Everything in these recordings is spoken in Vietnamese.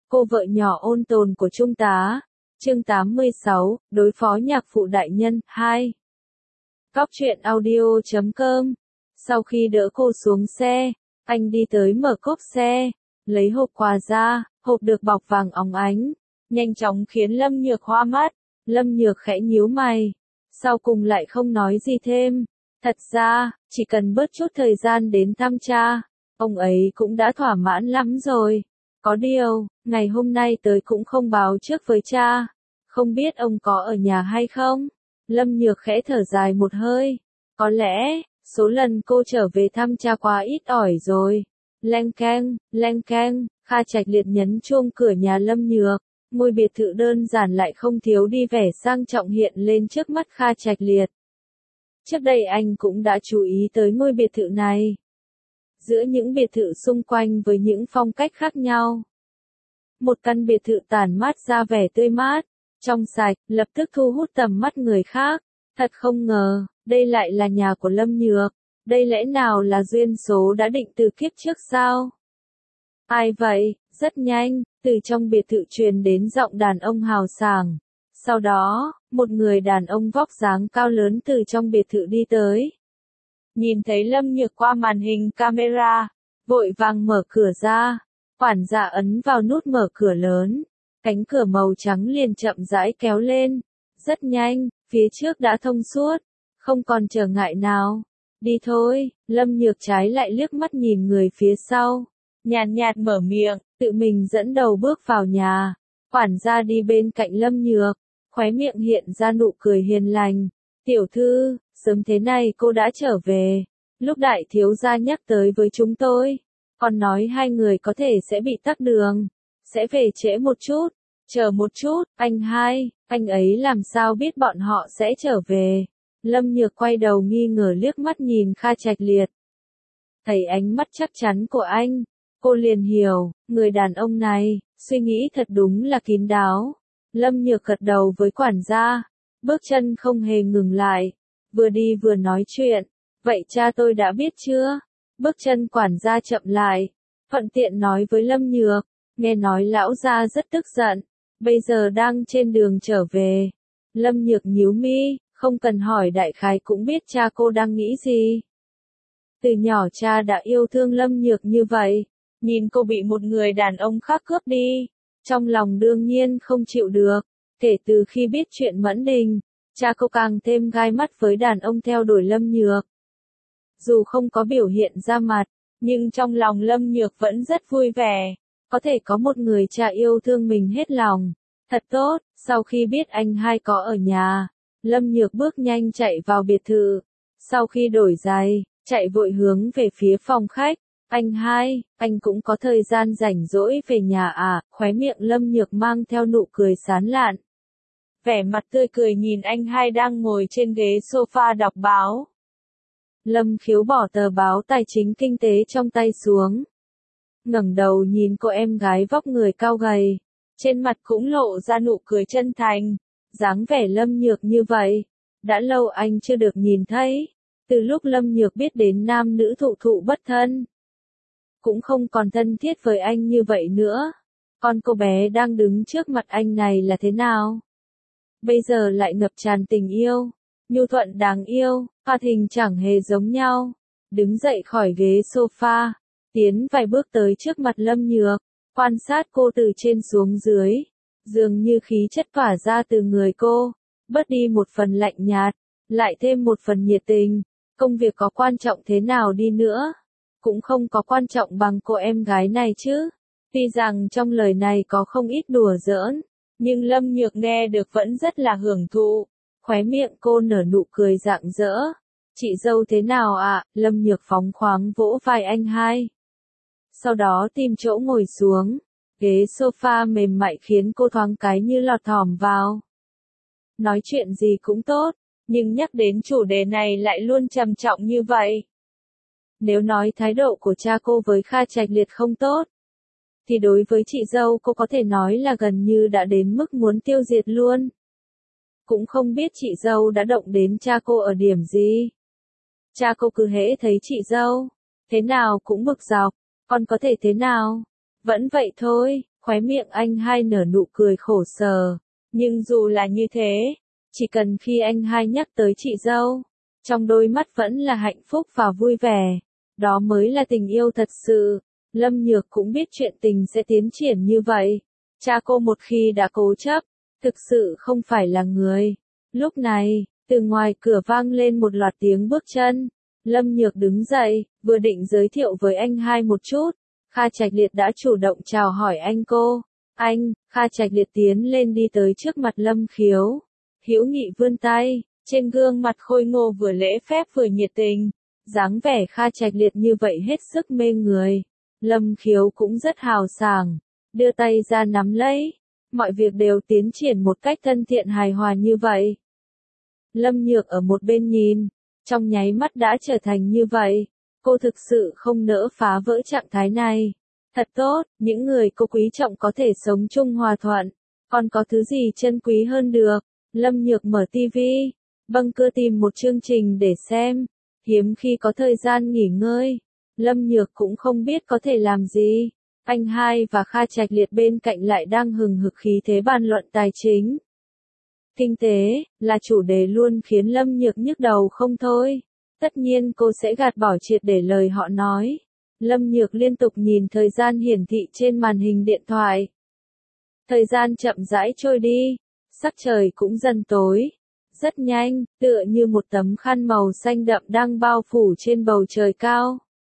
cô vợ nhỏ ôn tồn của Trung tá. Chương 86, đối phó nhạc phụ đại nhân, 2. Cóc truyện audio.com. Sau khi đỡ cô xuống xe, anh đi tới mở cốp xe, lấy hộp quà ra, hộp được bọc vàng óng ánh, nhanh chóng khiến Lâm Nhược hoa mắt. Lâm Nhược khẽ nhíu mày, sau cùng lại không nói gì thêm. Thật ra, chỉ cần bớt chút thời gian đến thăm cha, ông ấy cũng đã thỏa mãn lắm rồi. Có điều, ngày hôm nay tới cũng không báo trước với cha, không biết ông có ở nhà hay không. Lâm Nhược khẽ thở dài một hơi, có lẽ, số lần cô trở về thăm cha quá ít ỏi rồi. Leng keng, Kha Trạch Liệt nhấn chuông cửa nhà Lâm Nhược, ngôi biệt thự đơn giản lại không thiếu đi vẻ sang trọng hiện lên trước mắt Kha Trạch Liệt. Trước đây anh cũng đã chú ý tới ngôi biệt thự này. Giữa những biệt thự xung quanh với những phong cách khác nhau, một căn biệt thự tản mát ra vẻ tươi mát, trong sạch, lập tức thu hút tầm mắt người khác. Thật không ngờ, đây lại là nhà của Lâm Nhược. Đây lẽ nào là duyên số đã định từ kiếp trước sao? Ai vậy? Rất nhanh, từ trong biệt thự truyền đến giọng đàn ông hào sảng. Sau đó, một người đàn ông vóc dáng cao lớn từ trong biệt thự đi tới. Nhìn thấy Lâm Nhược qua màn hình camera, vội vàng mở cửa ra. Quản gia ấn vào nút mở cửa lớn. Cánh cửa màu trắng liền chậm rãi kéo lên. Rất nhanh, phía trước đã thông suốt. Không còn trở ngại nào. Đi thôi, Lâm Nhược trái lại liếc mắt nhìn người phía sau. Nhàn nhạt mở miệng, tự mình dẫn đầu bước vào nhà. Quản gia đi bên cạnh Lâm Nhược, khóe miệng hiện ra nụ cười hiền lành. Tiểu thư, sớm thế này cô đã trở về. Lúc đại thiếu gia nhắc tới với chúng tôi, còn nói hai người có thể sẽ bị tắc đường, sẽ về trễ một chút. Chờ một chút, anh ấy làm sao biết bọn họ sẽ trở về? Lâm Nhược quay đầu nghi ngờ liếc mắt nhìn Kha Trạch Liệt. Thấy ánh mắt chắc chắn của anh, cô liền hiểu, người đàn ông này, suy nghĩ thật đúng là kín đáo. Lâm Nhược gật đầu với quản gia, bước chân không hề ngừng lại, vừa đi vừa nói chuyện. Vậy cha tôi đã biết chưa? Bước chân quản gia chậm lại, thuận tiện nói với Lâm Nhược, nghe nói lão gia rất tức giận, bây giờ đang trên đường trở về. Lâm Nhược nhíu mi, không cần hỏi đại khái cũng biết cha cô đang nghĩ gì. Từ nhỏ cha đã yêu thương Lâm Nhược như vậy, nhìn cô bị một người đàn ông khác cướp đi, trong lòng đương nhiên không chịu được. Kể từ khi biết chuyện Mẫn Đình, cha cô càng thêm gai mắt với đàn ông theo đuổi Lâm Nhược. Dù không có biểu hiện ra mặt, nhưng trong lòng Lâm Nhược vẫn rất vui vẻ, có thể có một người cha yêu thương mình hết lòng. Thật tốt. Sau khi biết anh hai có ở nhà, Lâm Nhược bước nhanh chạy vào biệt thự. Sau khi đổi giày, chạy vội hướng về phía phòng khách. Anh cũng có thời gian rảnh rỗi về nhà à? Khóe miệng Lâm Nhược mang theo nụ cười sán lạn. Vẻ mặt tươi cười nhìn anh hai đang ngồi trên ghế sofa đọc báo. Lâm Khiếu bỏ tờ báo tài chính kinh tế trong tay xuống, ngẩng đầu nhìn cô em gái vóc người cao gầy, trên mặt cũng lộ ra nụ cười chân thành. Dáng vẻ Lâm Nhược như vậy, đã lâu anh chưa được nhìn thấy. Từ lúc Lâm Nhược biết đến nam nữ thụ thụ bất thân, cũng không còn thân thiết với anh như vậy nữa. Con cô bé đang đứng trước mặt anh này là thế nào? Bây giờ lại ngập tràn tình yêu, nhu thuận đáng yêu, hoạt hình chẳng hề giống nhau. Đứng dậy khỏi ghế sofa, tiến vài bước tới trước mặt Lâm Nhược, quan sát cô từ trên xuống dưới. Dường như khí chất tỏa ra từ người cô, bớt đi một phần lạnh nhạt, lại thêm một phần nhiệt tình. Công việc có quan trọng thế nào đi nữa, cũng không có quan trọng bằng cô em gái này chứ. Tuy rằng trong lời này có không ít đùa giỡn, nhưng Lâm Nhược nghe được vẫn rất là hưởng thụ. Khóe miệng cô nở nụ cười rạng rỡ. Chị dâu thế nào ạ? Lâm Nhược phóng khoáng vỗ vai anh hai. Sau đó tìm chỗ ngồi xuống. Ghế sofa mềm mại khiến cô thoáng cái như lọt thỏm vào. Nói chuyện gì cũng tốt, nhưng nhắc đến chủ đề này lại luôn trầm trọng như vậy. Nếu nói thái độ của cha cô với Kha Trạch Liệt không tốt, thì đối với chị dâu cô có thể nói là gần như đã đến mức muốn tiêu diệt luôn. Cũng không biết chị dâu đã động đến cha cô ở điểm gì. Cha cô cứ hễ thấy chị dâu, thế nào cũng bực dọc, còn có thể thế nào? Vẫn vậy thôi, Khóe miệng anh hai nở nụ cười khổ sở. Nhưng dù là như thế, chỉ cần khi anh hai nhắc tới chị dâu, trong đôi mắt vẫn là hạnh phúc và vui vẻ. Đó mới là tình yêu thật sự. Lâm Nhược cũng biết chuyện tình sẽ tiến triển như vậy. Cha cô một khi đã cố chấp, thực sự không phải là người. Lúc này, từ ngoài cửa vang lên một loạt tiếng bước chân. Lâm Nhược đứng dậy, vừa định giới thiệu với anh hai một chút. Kha Trạch Liệt đã chủ động chào hỏi anh cô. Anh, Kha Trạch Liệt tiến lên đi tới trước mặt Lâm Khiếu. Hữu nghị vươn tay, trên gương mặt khôi ngô vừa lễ phép vừa nhiệt tình. Dáng vẻ Kha Trạch Liệt như vậy hết sức mê người. Lâm Khiếu cũng rất hào sảng, đưa tay ra nắm lấy. Mọi việc đều tiến triển một cách thân thiện hài hòa như vậy. Lâm Nhược ở một bên nhìn, trong nháy mắt đã trở thành như vậy. Cô thực sự không nỡ phá vỡ trạng thái này. Thật tốt, những người cô quý trọng có thể sống chung hòa thuận. Còn có thứ gì chân quý hơn được? Lâm Nhược mở tivi, bâng cơ tìm một chương trình để xem. Hiếm khi có thời gian nghỉ ngơi, Lâm Nhược cũng không biết có thể làm gì. Anh hai và Kha Trạch Liệt bên cạnh lại đang hừng hực khí thế bàn luận tài chính. Kinh tế, là chủ đề luôn khiến Lâm Nhược nhức đầu không thôi. Tất nhiên cô sẽ gạt bỏ triệt để lời họ nói. Lâm Nhược liên tục nhìn thời gian hiển thị trên màn hình điện thoại. Thời gian chậm rãi trôi đi, sắc trời cũng dần tối. Rất nhanh, tựa như một tấm khăn màu xanh đậm đang bao phủ trên bầu trời cao.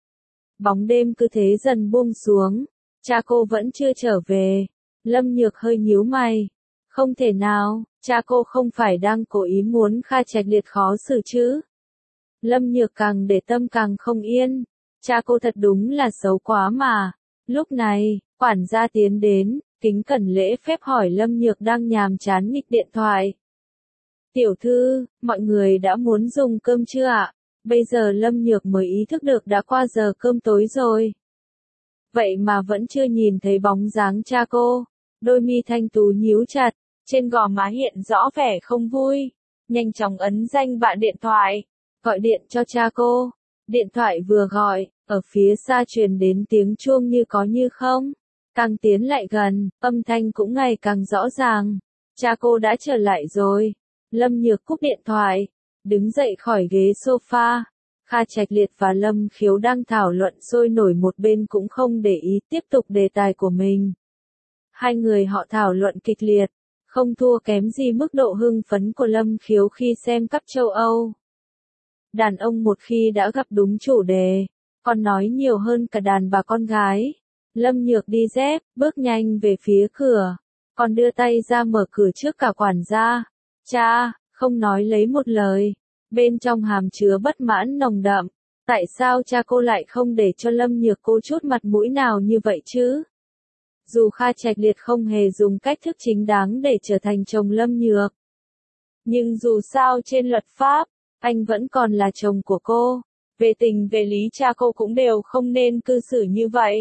Bóng đêm cứ thế dần buông xuống, cha cô vẫn chưa trở về. Lâm Nhược hơi nhíu mày. Không thể nào, cha cô không phải đang cố ý muốn Kha Trạch Liệt khó xử chứ. Lâm Nhược càng để tâm càng không yên. Cha cô thật đúng là xấu quá mà. Lúc này, quản gia tiến đến, kính cẩn lễ phép hỏi Lâm Nhược đang nhàm chán nghịch điện thoại. Tiểu thư, mọi người đã muốn dùng cơm chưa ạ? Bây giờ Lâm Nhược mới ý thức được đã qua giờ cơm tối rồi. Vậy mà vẫn chưa nhìn thấy bóng dáng cha cô. Đôi mi thanh tú nhíu chặt, trên gò má hiện rõ vẻ không vui. Nhanh chóng ấn danh bạ điện thoại, gọi điện cho cha cô. Điện thoại vừa gọi, ở phía xa truyền đến tiếng chuông như có như không. Càng tiến lại gần, âm thanh cũng ngày càng rõ ràng. Cha cô đã trở lại rồi. Lâm Nhược cúp điện thoại, đứng dậy khỏi ghế sofa. Kha Trạch Liệt và Lâm Khiếu đang thảo luận sôi nổi, một bên cũng không để ý tiếp tục đề tài của mình. Hai người họ thảo luận kịch liệt, không thua kém gì mức độ hưng phấn của Lâm Khiếu khi xem cắp châu Âu. Đàn ông một khi đã gặp đúng chủ đề, còn nói nhiều hơn cả đàn bà con gái. Lâm Nhược đi dép, bước nhanh về phía cửa, còn đưa tay ra mở cửa trước cả quản gia. Cha, không nói lấy một lời, bên trong hàm chứa bất mãn nồng đậm. Tại sao cha cô lại không để cho Lâm Nhược cô chút mặt mũi nào như vậy chứ? Dù Kha Trạch Liệt không hề dùng cách thức chính đáng để trở thành chồng Lâm Nhược, nhưng dù sao trên luật pháp, anh vẫn còn là chồng của cô. Về tình về lý cha cô cũng đều không nên cư xử như vậy.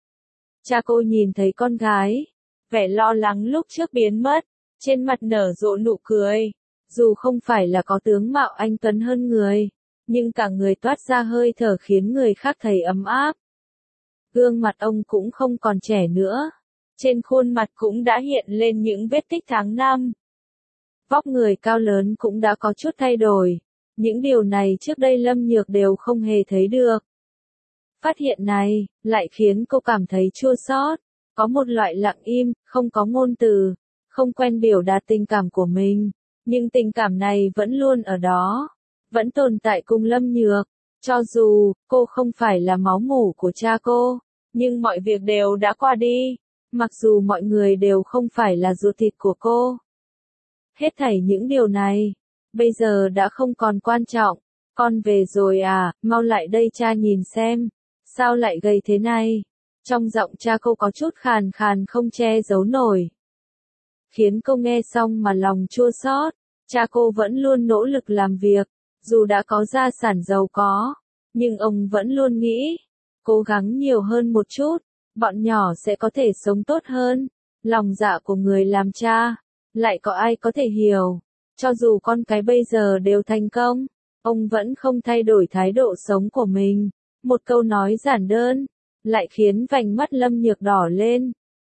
Cha cô nhìn thấy con gái, vẻ lo lắng lúc trước biến mất, trên mặt nở rộ nụ cười. Dù không phải là có tướng mạo anh tuấn hơn người, nhưng cả người toát ra hơi thở khiến người khác thấy ấm áp. Gương mặt ông cũng không còn trẻ nữa, trên khuôn mặt cũng đã hiện lên những vết tích tháng năm. Vóc người cao lớn cũng đã có chút thay đổi. Những điều này trước đây Lâm Nhược đều không hề thấy được. Phát hiện này, lại khiến cô cảm thấy chua xót. Có một loại lặng im, không có ngôn từ, không quen biểu đạt tình cảm của mình. Nhưng tình cảm này vẫn luôn ở đó, vẫn tồn tại cùng Lâm Nhược. Cho dù, cô không phải là máu mủ của cha cô, nhưng mọi việc đều đã qua đi. Mặc dù mọi người đều không phải là ruột thịt của cô. Hết thảy những điều này, bây giờ đã không còn quan trọng. Con về rồi à, mau lại đây cha nhìn xem. Sao lại gầy thế này? Trong giọng cha cô có chút khàn khàn không che giấu nổi. Khiến cô nghe xong mà lòng chua xót. Cha cô vẫn luôn nỗ lực làm việc, dù đã có gia sản giàu có, nhưng ông vẫn luôn nghĩ, cố gắng nhiều hơn một chút, bọn nhỏ sẽ có thể sống tốt hơn. Lòng dạ của người làm cha, lại có ai có thể hiểu. Cho dù con cái bây giờ đều thành công, ông vẫn không thay đổi thái độ sống của mình. Một câu nói giản đơn, lại khiến vành mắt Lâm Nhược đỏ lên.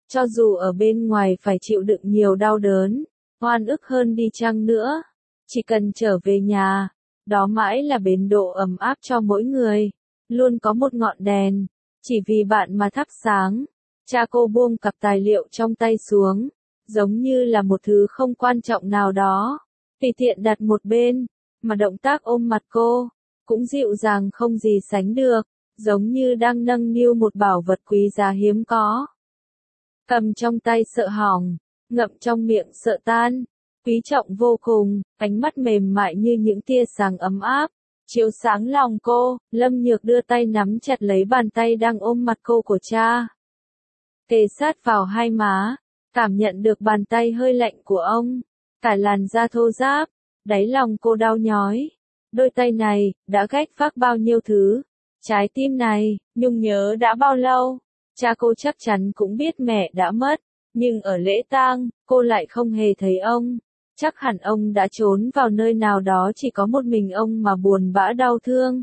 Cho dù ở bên ngoài phải chịu đựng nhiều đau đớn, oan ức hơn đi chăng nữa, chỉ cần trở về nhà, đó mãi là bến đỗ ấm áp cho mỗi người, luôn có một ngọn đèn, chỉ vì bạn mà thắp sáng. Cha cô buông cặp tài liệu trong tay xuống, giống như là một thứ không quan trọng nào đó, tùy tiện đặt một bên, mà động tác ôm mặt cô, cũng dịu dàng không gì sánh được, giống như đang nâng niu một bảo vật quý giá hiếm có. Cầm trong tay sợ hỏng, ngậm trong miệng sợ tan, quý trọng vô cùng, ánh mắt mềm mại như những tia sáng ấm áp, chiếu sáng lòng cô. Lâm Nhược đưa tay nắm chặt lấy bàn tay đang ôm mặt cô của cha, kề sát vào hai má, cảm nhận được bàn tay hơi lạnh của ông, cả làn da thô ráp, đáy lòng cô đau nhói. Đôi tay này, đã gánh vác bao nhiêu thứ, trái tim này, nhung nhớ đã bao lâu. Cha cô chắc chắn cũng biết mẹ đã mất, nhưng ở lễ tang, cô lại không hề thấy ông. Chắc hẳn ông đã trốn vào nơi nào đó, chỉ có một mình ông mà buồn bã đau thương.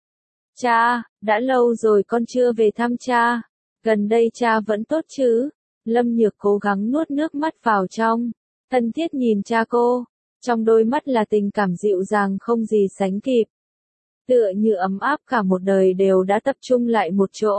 Cha, đã lâu rồi con chưa về thăm cha. Gần đây cha vẫn tốt chứ? Lâm Nhược cố gắng nuốt nước mắt vào trong, thân thiết nhìn cha cô, trong đôi mắt là tình cảm dịu dàng không gì sánh kịp. Tựa như ấm áp cả một đời đều đã tập trung lại một chỗ,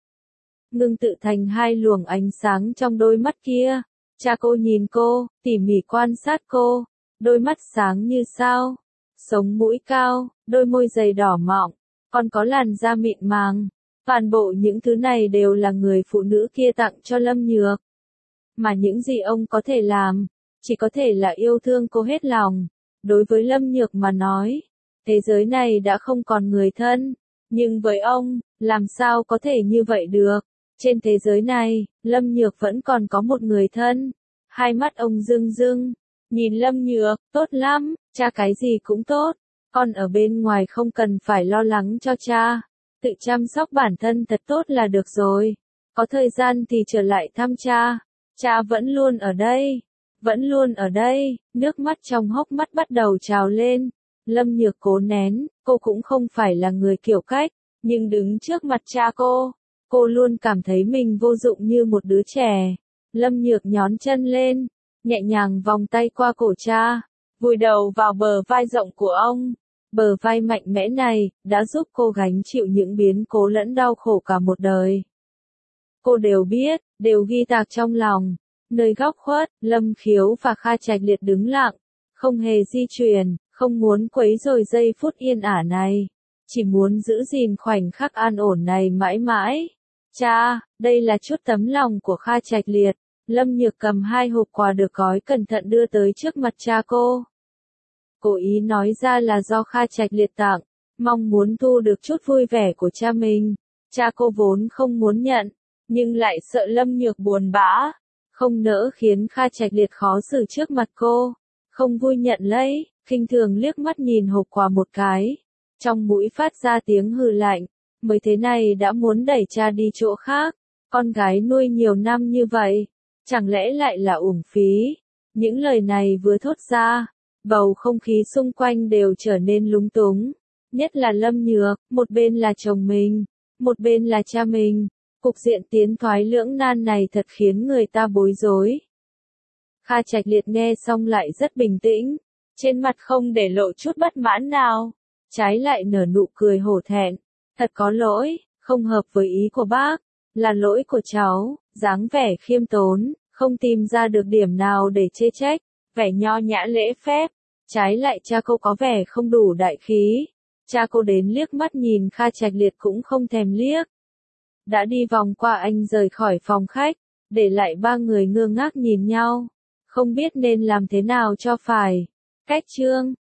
ngưng tự thành hai luồng ánh sáng trong đôi mắt kia. Cha cô nhìn cô, tỉ mỉ quan sát cô, đôi mắt sáng như sao, sống mũi cao, đôi môi dày đỏ mọng, còn có làn da mịn màng. Toàn bộ những thứ này đều là người phụ nữ kia tặng cho Lâm Nhược. Mà những gì ông có thể làm, chỉ có thể là yêu thương cô hết lòng. Đối với Lâm Nhược mà nói, thế giới này đã không còn người thân, nhưng với ông, làm sao có thể như vậy được? Trên thế giới này, Lâm Nhược vẫn còn có một người thân. Hai mắt ông rưng rưng, nhìn Lâm Nhược, tốt lắm, cha cái gì cũng tốt. Con ở bên ngoài không cần phải lo lắng cho cha, tự chăm sóc bản thân thật tốt là được rồi. Có thời gian thì trở lại thăm cha, cha vẫn luôn ở đây, vẫn luôn ở đây. Nước mắt trong hốc mắt bắt đầu trào lên. Lâm Nhược cố nén, cô cũng không phải là người kiểu cách, nhưng đứng trước mặt cha cô luôn cảm thấy mình vô dụng như một đứa trẻ. Lâm Nhược nhón chân lên, nhẹ nhàng vòng tay qua cổ cha, vùi đầu vào bờ vai rộng của ông. Bờ vai mạnh mẽ này, đã giúp cô gánh chịu những biến cố lẫn đau khổ cả một đời. Cô đều biết, đều ghi tạc trong lòng. Nơi góc khuất, Lâm Khiếu và Kha Trạch Liệt đứng lặng, không hề di chuyển, không muốn quấy rầy giây phút yên ả này. Chỉ muốn giữ gìn khoảnh khắc an ổn này mãi mãi. Cha, đây là chút tấm lòng của Kha Trạch Liệt. Lâm Nhược cầm hai hộp quà được gói cẩn thận đưa tới trước mặt cha cô. Cố ý nói ra là do Kha Trạch Liệt tặng, mong muốn thu được chút vui vẻ của cha mình. Cha cô vốn không muốn nhận, nhưng lại sợ Lâm Nhược buồn bã, không nỡ khiến Kha Trạch Liệt khó xử trước mặt cô, không vui nhận lấy, khinh thường liếc mắt nhìn hộp quà một cái, trong mũi phát ra tiếng hừ lạnh. Mới thế này đã muốn đẩy cha đi chỗ khác, con gái nuôi nhiều năm như vậy, chẳng lẽ lại là uổng phí? Những lời này vừa thốt ra, bầu không khí xung quanh đều trở nên lúng túng, nhất là Lâm Nhược, một bên là chồng mình, một bên là cha mình. Cục diện tiến thoái lưỡng nan này thật khiến người ta bối rối. Kha Trạch Liệt nghe xong lại rất bình tĩnh, trên mặt không để lộ chút bất mãn nào, trái lại nở nụ cười hổ thẹn. Thật có lỗi, không hợp với ý của bác, là lỗi của cháu. Dáng vẻ khiêm tốn, không tìm ra được điểm nào để chê trách, vẻ nho nhã lễ phép. Trái lại cha cô có vẻ không đủ đại khí. Cha cô đến liếc mắt nhìn Kha Trạch Liệt cũng không thèm liếc. Đã đi vòng qua anh rời khỏi phòng khách, để lại ba người ngơ ngác nhìn nhau, không biết nên làm thế nào cho phải. Cách chương